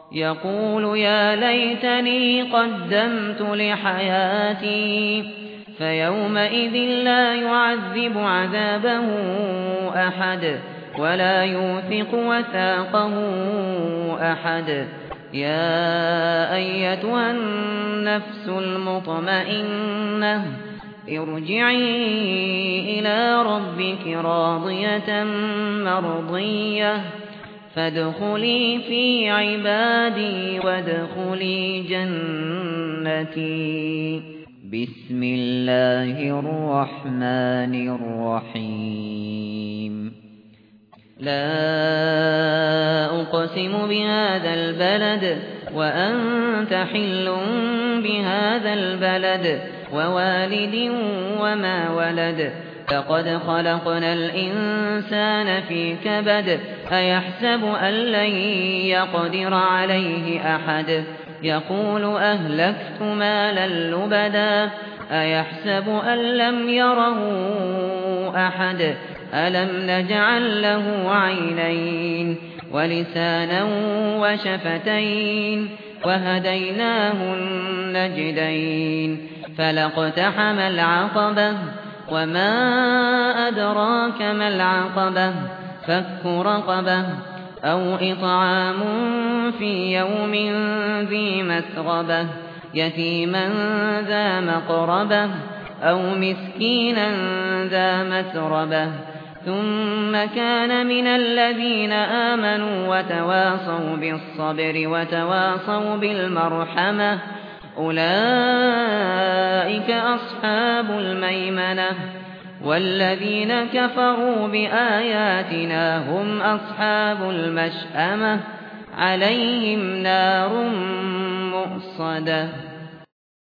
يقول يا ليتني قدمت لحياتي فيومئذ لا يعذب عذابه أحد ولا يوثق وثاقه أحد. يا أيتها النفس المطمئنة ارجعي إلى ربك راضية مرضية فادخلي في عبادي وادخلي جنتي. بسم الله الرحمن الرحيم. لا أقسم بهذا البلد وأنت حل بهذا البلد ووالد وما ولد لقد خلقنا الإنسان في كبد أيحسب أن لن يقدر عليه أحد يقول أهلكت مالا لبدا أيحسب أن لم يره أحد ألم نجعل له عينين ولسانا وشفتين وهديناه النجدين فلاقتحم العقبة وما أدراك ما العقبة فك رقبة أو إطعام في يوم ذي مسغبة يتيما ذا مقربة أو مسكينا ذا مسربة ثم كان من الذين آمنوا وتواصوا بالصبر وتواصوا بالمرحمة أولئك أصحاب الميمنة والذين كفروا بآياتنا هم أصحاب المشأمة عليهم نار مؤصدة.